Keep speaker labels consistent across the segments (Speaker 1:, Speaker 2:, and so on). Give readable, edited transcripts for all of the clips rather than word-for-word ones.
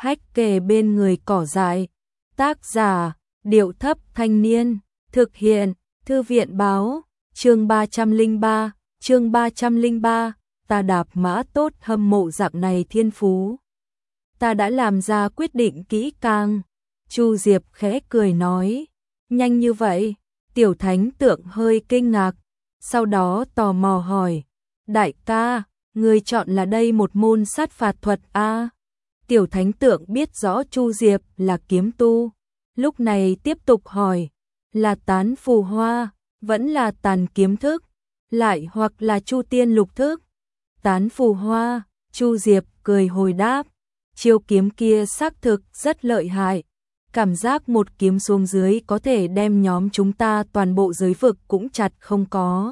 Speaker 1: hách kề bên người cỏ dại. Tác giả, Điệu Thấp Thanh Niên. Thực hiện, Thư viện báo. Chương 303, ta đạp mã tốt hâm mộ dạng này thiên phú. Ta đã làm ra quyết định kỹ càng. Chu Diệp khẽ cười nói. Nhanh như vậy? Tiểu Thánh Tượng hơi kinh ngạc. Sau đó tò mò hỏi. Đại ca, người chọn là đây một môn sát phạt thuật a? Tiểu Thánh Tượng biết rõ Chu Diệp là kiếm tu. Lúc này tiếp tục hỏi. Là tán phù hoa, vẫn là tàn kiếm thức, lại hoặc là chu tiên lục thức? Tán phù hoa, Chu Diệp cười hồi đáp. Chiêu kiếm kia xác thực rất lợi hại. Cảm giác một kiếm xuống dưới có thể đem nhóm chúng ta toàn bộ giới vực cũng chặt không có.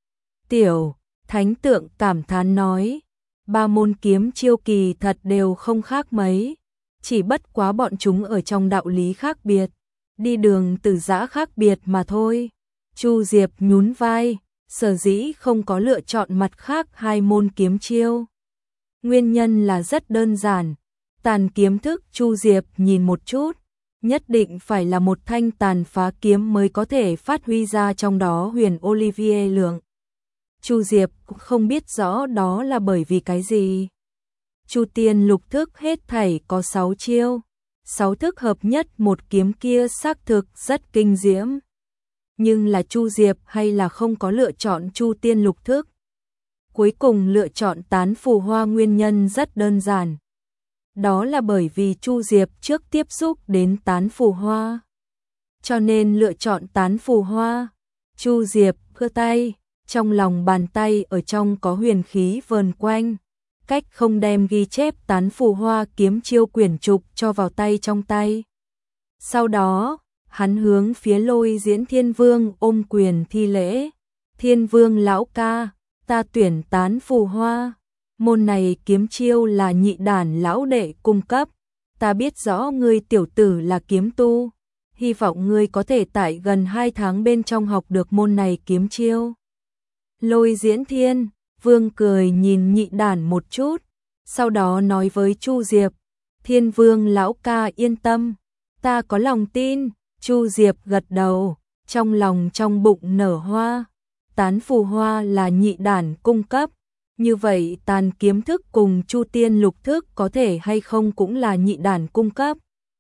Speaker 1: Tiểu Thánh Tượng cảm thán nói. Ba môn kiếm chiêu kỳ thật đều không khác mấy. Chỉ bất quá bọn chúng ở trong đạo lý khác biệt. Đi đường từ giã khác biệt mà thôi. Chu Diệp nhún vai. Sở dĩ không có lựa chọn mặt khác hai môn kiếm chiêu. Nguyên nhân là rất đơn giản. Tàn kiếm thức Chu Diệp nhìn một chút. Nhất định phải là một thanh tàn phá kiếm mới có thể phát huy ra trong đó huyền Olivier lượng. Chu Diệp cũng không biết rõ đó là bởi vì cái gì. Chu tiên lục thức hết thảy có 6 chiêu. 6 thức hợp nhất một kiếm kia xác thực rất kinh diễm. Nhưng là Chu Diệp hay là không có lựa chọn chu tiên lục thức. Cuối cùng lựa chọn tán phù hoa nguyên nhân rất đơn giản. Đó là bởi vì Chu Diệp trước tiếp xúc đến tán phù hoa. Cho nên lựa chọn tán phù hoa. Chu Diệp giơ tay, trong lòng bàn tay ở trong có huyền khí vờn quanh. Cách không đem ghi chép tán phù hoa kiếm chiêu quyển trục cho vào tay trong tay. Sau đó, hắn hướng phía Lôi Diễn Thiên Vương ôm quyền thi lễ. Thiên Vương lão ca, ta tuyển tán phù hoa. Môn này kiếm chiêu là nhị đản lão đệ cung cấp. Ta biết rõ ngươi tiểu tử là kiếm tu. Hy vọng ngươi có thể tại gần 2 tháng bên trong học được môn này kiếm chiêu. Lôi Diễn Thiên Vương cười nhìn nhị đản một chút. Sau đó nói với Chu Diệp. Thiên Vương lão ca yên tâm. Ta có lòng tin. Chu Diệp gật đầu. Trong lòng trong bụng nở hoa. Tán phù hoa là nhị đản cung cấp. Như vậy tàn kiếm thức cùng chu tiên lục thức có thể hay không cũng là nhị đản cung cấp.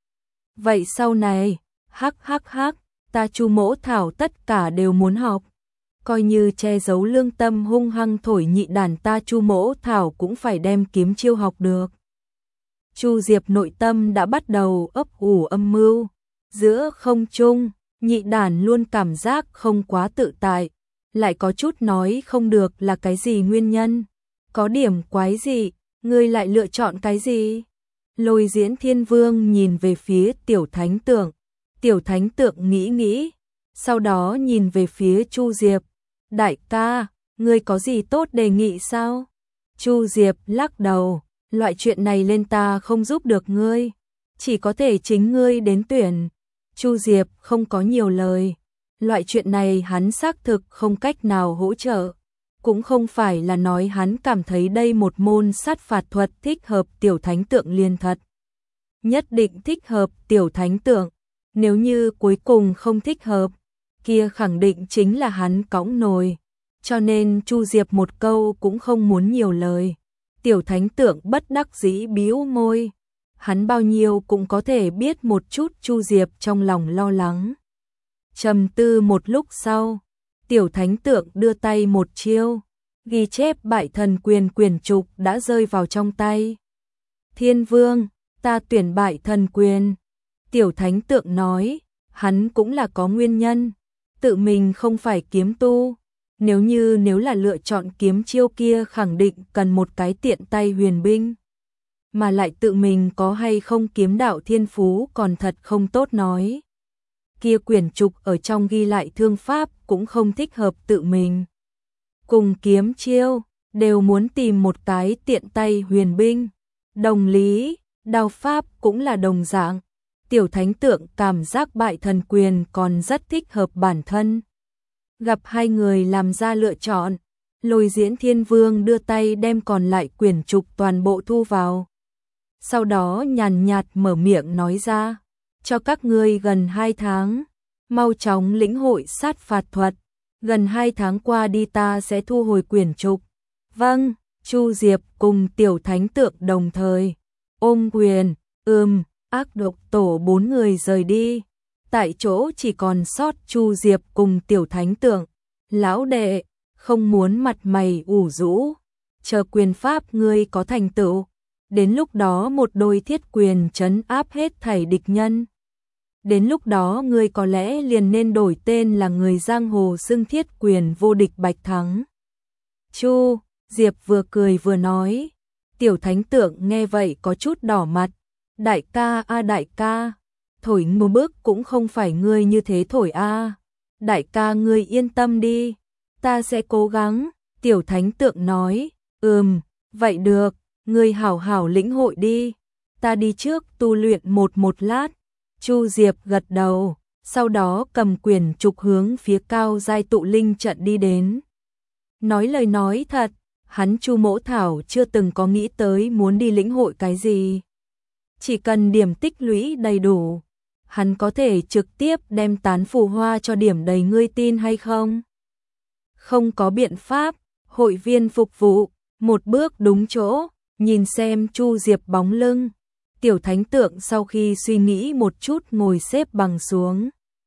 Speaker 1: Vậy sau này, ta Chu Mỗ Thảo tất cả đều muốn học. Coi như che giấu lương tâm hung hăng thổi nhị đản ta Chu Mỗ Thảo cũng phải đem kiếm chiêu học được. Chu Diệp nội tâm đã bắt đầu ấp ủ âm mưu. Giữa không trung, nhị đản luôn cảm giác không quá tự tại. Lại có chút nói không được là cái gì nguyên nhân. Có điểm quái gì, ngươi lại lựa chọn cái gì? Lôi Diễn Thiên Vương nhìn về phía Tiểu Thánh Tượng. Tiểu Thánh Tượng nghĩ, sau đó nhìn về phía Chu Diệp. Đại ca, ngươi có gì tốt đề nghị sao? Chu Diệp lắc đầu, loại chuyện này lên ta không giúp được ngươi. Chỉ có thể chính ngươi đến tuyển. Chu Diệp không có nhiều lời. Loại chuyện này hắn xác thực không cách nào hỗ trợ. Cũng không phải là nói hắn cảm thấy đây một môn sát phạt thuật thích hợp Tiểu Thánh Tượng liền thật. Nhất định thích hợp Tiểu Thánh Tượng. Nếu như cuối cùng không thích hợp, kia khẳng định chính là hắn cõng nồi. Cho nên Chu Diệp một câu cũng không muốn nhiều lời. Tiểu Thánh Tượng bất đắc dĩ bĩu môi. Hắn bao nhiêu cũng có thể biết một chút Chu Diệp trong lòng lo lắng. Trầm tư một lúc sau, Tiểu Thánh Tượng đưa tay một chiêu, ghi chép Bại Thần Quyền quyển trục đã rơi vào trong tay. Thiên Vương, ta tuyển Bại Thần Quyền. Tiểu Thánh Tượng nói, hắn cũng là có nguyên nhân, tự mình không phải kiếm tu. Nếu là lựa chọn kiếm chiêu kia khẳng định cần một cái tiện tay huyền binh. Mà lại tự mình có hay không kiếm đạo thiên phú còn thật không tốt nói. Kia quyển trục ở trong ghi lại thương pháp cũng không thích hợp tự mình. Cùng kiếm chiêu, đều muốn tìm một cái tiện tay huyền binh. Đồng lý, đao pháp cũng là đồng dạng. Tiểu Thánh Tượng cảm giác Bại Thần Quyền còn rất thích hợp bản thân. Gặp hai người làm ra lựa chọn, Lôi Diễn Thiên Vương đưa tay đem còn lại quyển trục toàn bộ thu vào. sau đó nhàn nhạt mở miệng nói ra, cho các ngươi gần 2 tháng, mau chóng lĩnh hội sát phạt thuật, gần 2 tháng qua đi ta sẽ thu hồi quyển trục. Vâng, Chu Diệp cùng Tiểu Thánh Tượng đồng thời ôm quyền, ác độc tổ 4 người rời đi. Tại chỗ chỉ còn sót Chu Diệp cùng Tiểu Thánh Tượng. Lão đệ, không muốn mặt mày ủ rũ, chờ quyền pháp ngươi có thành tựu, đến lúc đó một đôi thiết quyền trấn áp hết thảy địch nhân. Đến lúc đó ngươi có lẽ liền nên đổi tên là người giang hồ xưng thiết quyền vô địch Bạch Thắng. Chu Diệp vừa cười vừa nói. Tiểu Thánh Tượng nghe vậy có chút đỏ mặt. Đại ca a đại ca, thổi một bước cũng không phải ngươi như thế thổi a. Đại ca ngươi yên tâm đi, ta sẽ cố gắng. Tiểu Thánh Tượng nói, vậy được, ngươi hảo hảo lĩnh hội đi, ta đi trước tu luyện một lát. Chu Diệp gật đầu, sau đó cầm quyển trục hướng phía cao giai tụ linh trận đi đến. Nói lời nói thật, hắn Chu Mỗ Thảo chưa từng có nghĩ tới muốn đi lĩnh hội cái gì. Chỉ cần điểm tích lũy đầy đủ, hắn có thể trực tiếp đem tán phù hoa cho điểm đầy, ngươi tin hay không? Không có biện pháp, hội viên phục vụ, một bước đúng chỗ, nhìn xem Chu Diệp bóng lưng. Tiểu Thánh Tượng sau khi suy nghĩ một chút ngồi xếp bằng xuống.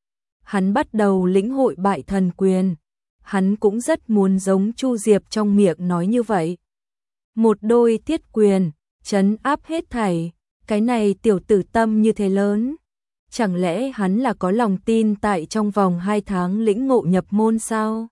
Speaker 1: Hắn bắt đầu lĩnh hội bại thần quyền. Hắn cũng rất muốn giống Chu Diệp trong miệng nói như vậy. Một đôi thiết quyền, trấn áp hết thảy, cái này tiểu tử tâm như thế lớn. Chẳng lẽ hắn là có lòng tin tại trong vòng 2 tháng lĩnh ngộ nhập môn sao?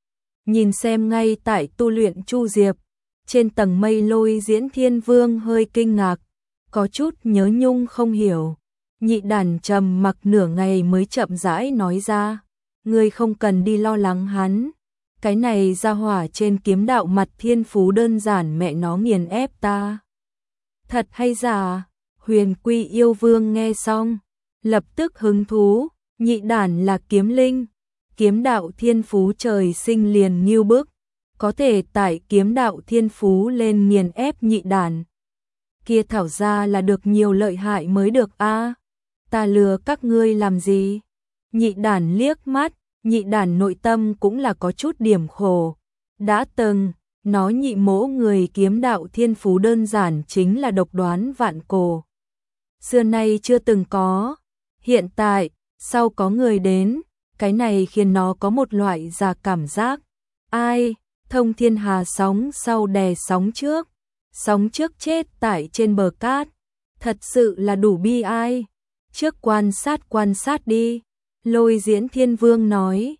Speaker 1: Nhìn xem ngay tại tu luyện Chu Diệp, trên tầng mây Lôi Diễn Thiên Vương hơi kinh ngạc, có chút nhớ nhung không hiểu. Nhị đàn trầm mặc nửa ngày mới chậm rãi nói ra, ngươi không cần đi lo lắng hắn, cái này ra hỏa trên kiếm đạo mặt thiên phú đơn giản mẹ nó nghiền ép ta. Thật hay giả? Huyền Quy Yêu Vương nghe xong, lập tức hứng thú, nhị đàn là kiếm linh, kiếm đạo thiên phú trời sinh liền nghiêu bức, có thể tải kiếm đạo thiên phú lên nghiền ép nhị đàn. Kia thảo ra là được nhiều lợi hại mới được a. Ta lừa các ngươi làm gì? Nhị đàn liếc mắt, nhị đàn nội tâm cũng là có chút điểm khổ. Đã từng, nó nhị mỗ người kiếm đạo thiên phú đơn giản chính là độc đoán vạn cổ. Xưa nay chưa từng có. Hiện tại, sau có người đến, cái này khiến nó có một loại giả cảm giác. Ai, thông thiên hà sóng sau đè sóng trước chết tại trên bờ cát. Thật sự là đủ bi ai. Trước quan sát đi. Lôi Diễn Thiên Vương nói,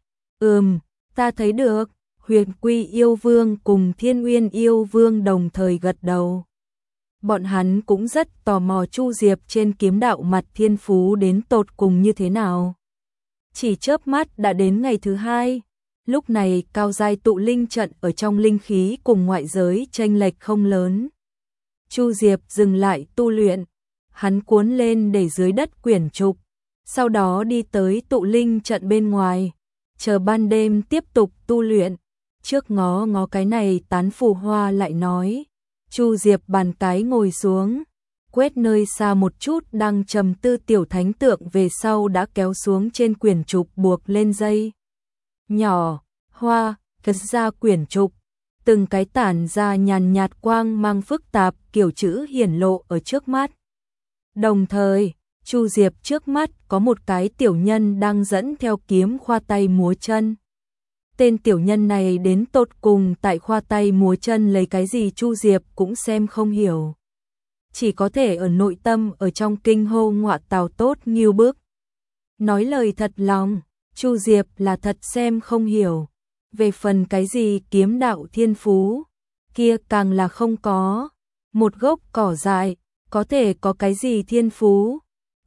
Speaker 1: ta thấy được. Huyền Quy Yêu Vương cùng Thiên Uyên Yêu Vương đồng thời gật đầu. Bọn hắn cũng rất tò mò Chu Diệp trên kiếm đạo mặt thiên phú đến tột cùng như thế nào. Chỉ chớp mắt đã đến ngày thứ 2. Lúc này cao giai tụ linh trận ở trong linh khí cùng ngoại giới chênh lệch không lớn. Chu Diệp dừng lại tu luyện. Hắn cuốn lên để dưới đất quyển trục. Sau đó đi tới tụ linh trận bên ngoài. Chờ ban đêm tiếp tục tu luyện. Trước ngó cái này tán phù hoa lại nói. Chu Diệp bàn cái ngồi xuống. Quét nơi xa một chút đang trầm tư Tiểu Thánh Tượng về sau đã kéo xuống trên quyển trục buộc lên dây. Nhỏ, hoa, cất ra quyển trục. Từng cái tản ra nhàn nhạt quang mang phức tạp kiểu chữ hiển lộ ở trước mắt. Đồng thời, Chu Diệp trước mắt có một cái tiểu nhân đang dẫn theo kiếm khoa tay múa chân. Tên tiểu nhân này đến tột cùng tại khoa tay múa chân lấy cái gì Chu Diệp cũng xem không hiểu. Chỉ có thể ở nội tâm ở trong kinh hô ngọa tào tốt nghiêu bức. Nói lời thật lòng, Chu Diệp là thật xem không hiểu. Về phần cái gì kiếm đạo thiên phú, kia càng là không có. Một gốc cỏ dại, có thể có cái gì thiên phú?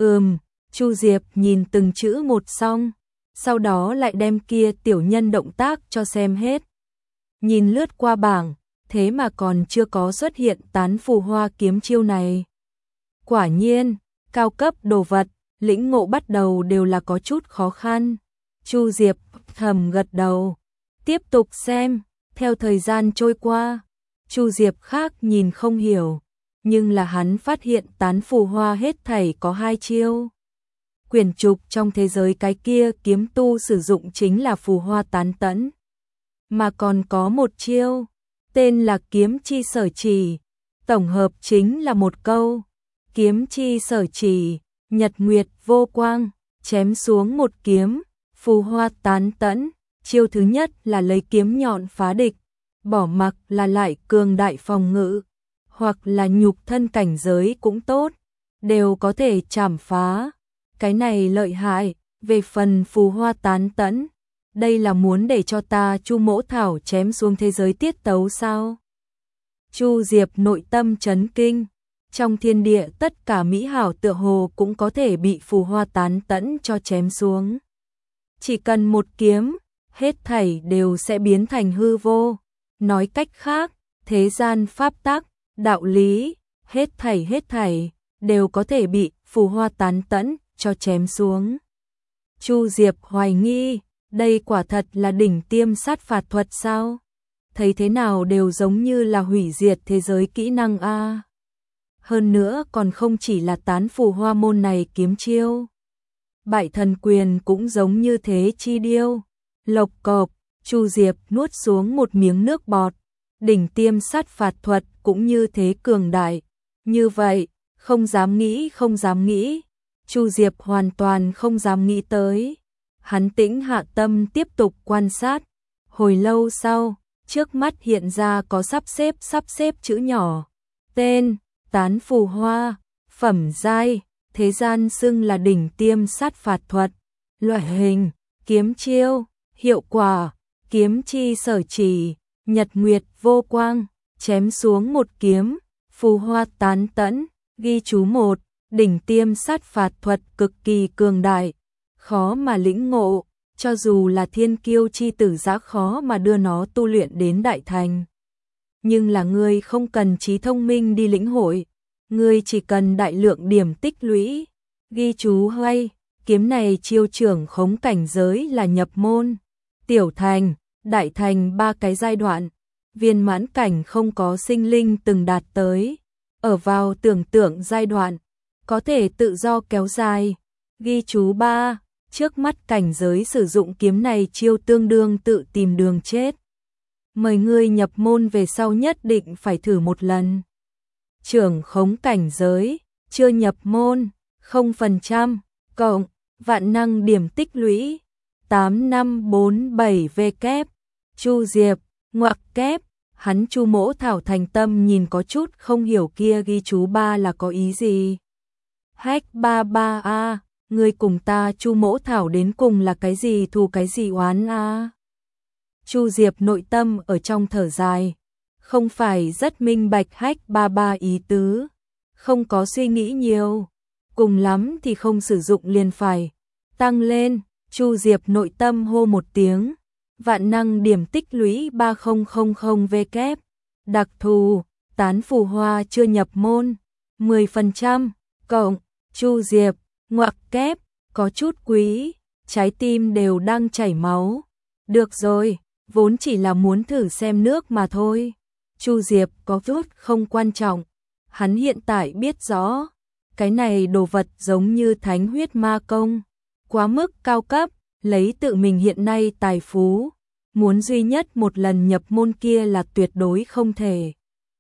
Speaker 1: Chu Diệp nhìn từng chữ một xong, sau đó lại đem kia tiểu nhân động tác cho xem hết. Nhìn lướt qua bảng, thế mà còn chưa có xuất hiện tán phù hoa kiếm chiêu này. Quả nhiên, cao cấp đồ vật, lĩnh ngộ bắt đầu đều là có chút khó khăn. Chu Diệp thầm gật đầu, tiếp tục xem, theo thời gian trôi qua, Chu Diệp khác nhìn không hiểu, nhưng là hắn phát hiện tán phù hoa hết thảy có 2 chiêu. Quyển trục trong thế giới cái kia kiếm tu sử dụng chính là phù hoa tán tẫn, mà còn có một chiêu, tên là kiếm chi sở chỉ, tổng hợp chính là một câu, kiếm chi sở chỉ, nhật nguyệt vô quang, chém xuống một kiếm, phù hoa tán tẫn. Chiêu thứ nhất là lấy kiếm nhọn phá địch, bỏ mặc là lại cường đại phòng ngự, hoặc là nhục thân cảnh giới cũng tốt, đều có thể chảm phá. Cái này lợi hại. Về phần phù hoa tán tẫn, đây là muốn để cho ta Chu Mỗ Thảo chém xuống thế giới tiết tấu sao? Chu Diệp nội tâm chấn kinh, trong thiên địa tất cả mỹ hảo tựa hồ cũng có thể bị phù hoa tán tẫn cho chém xuống. Chỉ cần một kiếm, hết thảy đều sẽ biến thành hư vô. Nói cách khác, thế gian pháp tắc, đạo lý, hết thảy đều có thể bị phù hoa tán tẫn cho chém xuống. Chu Diệp hoài nghi, đây quả thật là đỉnh tiêm sát phạt thuật sao? Thấy thế nào đều giống như là hủy diệt thế giới kỹ năng a. Hơn nữa còn không chỉ là tán phù hoa môn này kiếm chiêu. Bại thần quyền cũng giống như thế chi điêu. Lộc cộp, Chu Diệp nuốt xuống một miếng nước bọt. Đỉnh tiêm sát phạt thuật cũng như thế cường đại. Như vậy, không dám nghĩ. Chu Diệp hoàn toàn không dám nghĩ tới. Hắn tĩnh hạ tâm tiếp tục quan sát. Hồi lâu sau, trước mắt hiện ra có sắp xếp chữ nhỏ. Tên, tán phù hoa, phẩm giai, thế gian xưng là đỉnh tiêm sát phạt thuật. Loại hình, kiếm chiêu, hiệu quả, kiếm chi sở chỉ, nhật nguyệt vô quang, chém xuống một kiếm, phù hoa tán tẫn. Ghi chú 1, đỉnh tiêm sát phạt thuật cực kỳ cường đại, khó mà lĩnh ngộ, cho dù là thiên kiêu chi tử giá khó mà đưa nó tu luyện đến đại thành. Nhưng là ngươi không cần trí thông minh đi lĩnh hội, ngươi chỉ cần đại lượng điểm tích lũy. Ghi chú 2, kiếm này chiêu trưởng khống cảnh giới là nhập môn, tiểu thành, đại thành 3 cái giai đoạn, viên mãn cảnh không có sinh linh từng đạt tới, ở vào tưởng tượng giai đoạn, có thể tự do kéo dài. Ghi chú 3, trước mắt cảnh giới sử dụng kiếm này chiêu tương đương tự tìm đường chết. Mời ngươi nhập môn về sau nhất định phải thử một lần. Trưởng khống cảnh giới, chưa nhập môn, 0%, cộng, vạn năng điểm tích lũy, 8547 V kép. Chu Diệp, ngoặc kép, hắn Chu Mỗ Thảo thành tâm nhìn có chút không hiểu kia ghi chú 3 là có ý gì. Hack 33A, ngươi cùng ta Chu Mỗ Thảo đến cùng là cái gì thù cái gì oán a? Chu Diệp nội tâm ở trong thở dài, không phải rất minh bạch Hack 33 ý tứ, không có suy nghĩ nhiều, cùng lắm thì không sử dụng liền phải. Tăng lên, Chu Diệp nội tâm hô một tiếng, vạn năng điểm tích lũy 3000 V kép, đặc thù, tán phù hoa chưa nhập môn, 10%, cộng, Chu Diệp, ngoặc kép, có chút quý, trái tim đều đang chảy máu. Được rồi, vốn chỉ là muốn thử xem nước mà thôi. Chu Diệp có chút không quan trọng, hắn hiện tại biết rõ, cái này đồ vật giống như thánh huyết ma công, quá mức cao cấp, lấy tự mình hiện nay tài phú, muốn duy nhất một lần nhập môn kia là tuyệt đối không thể.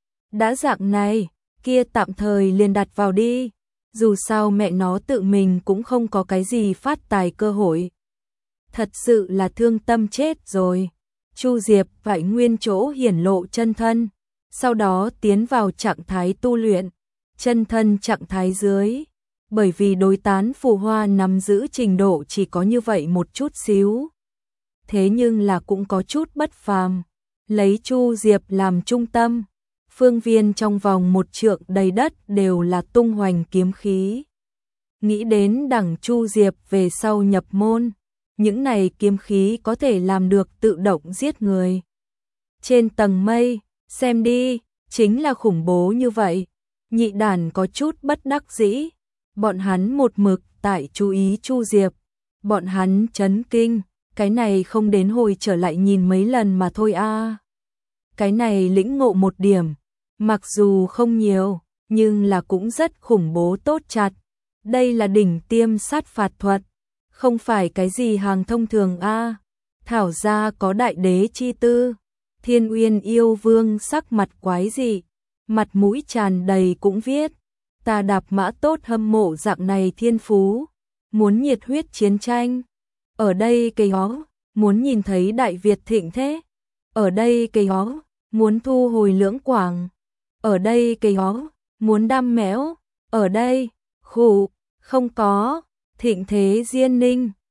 Speaker 1: Đã dạng này, kia tạm thời liền đặt vào đi, dù sao mẹ nó tự mình cũng không có cái gì phát tài cơ hội. Thật sự là thương tâm chết rồi. Chu Diệp phải nguyên chỗ hiển lộ chân thân, sau đó tiến vào trạng thái tu luyện, chân thân trạng thái dưới, bởi vì đối tán phù hoa nắm giữ trình độ chỉ có như vậy một chút xíu. Thế nhưng là cũng có chút bất phàm, lấy Chu Diệp làm trung tâm, phương viên trong vòng 1 trượng đầy đất đều là tung hoành kiếm khí. Nghĩ đến đẳng Chu Diệp về sau nhập môn, những này kiếm khí có thể làm được tự động giết người. Trên tầng mây, xem đi, chính là khủng bố như vậy. Nhị đàn có chút bất đắc dĩ, bọn hắn một mực tại chú ý Chu Diệp, bọn hắn chấn kinh, cái này không đến hồi trở lại nhìn mấy lần mà thôi a. Cái này lĩnh ngộ một điểm, mặc dù không nhiều, nhưng là cũng rất khủng bố tốt chặt. Đây là đỉnh tiêm sát phạt thuật, không phải cái gì hàng thông thường a. Thảo gia có đại đế chi tư. Thiên Uyên yêu vương sắc mặt quái dị, mặt mũi tràn đầy cũng viết, ta đạp mã tốt hâm mộ dạng này thiên phú, muốn nhiệt huyết chiến tranh. Ở đây cây hó, muốn nhìn thấy Đại Việt thịnh thế. Ở đây cây hó, muốn thu hồi Lưỡng Quảng. Ở đây cây hó, muốn đam mẽo. Ở đây, khụ, không có, thịnh thế Diên Ninh.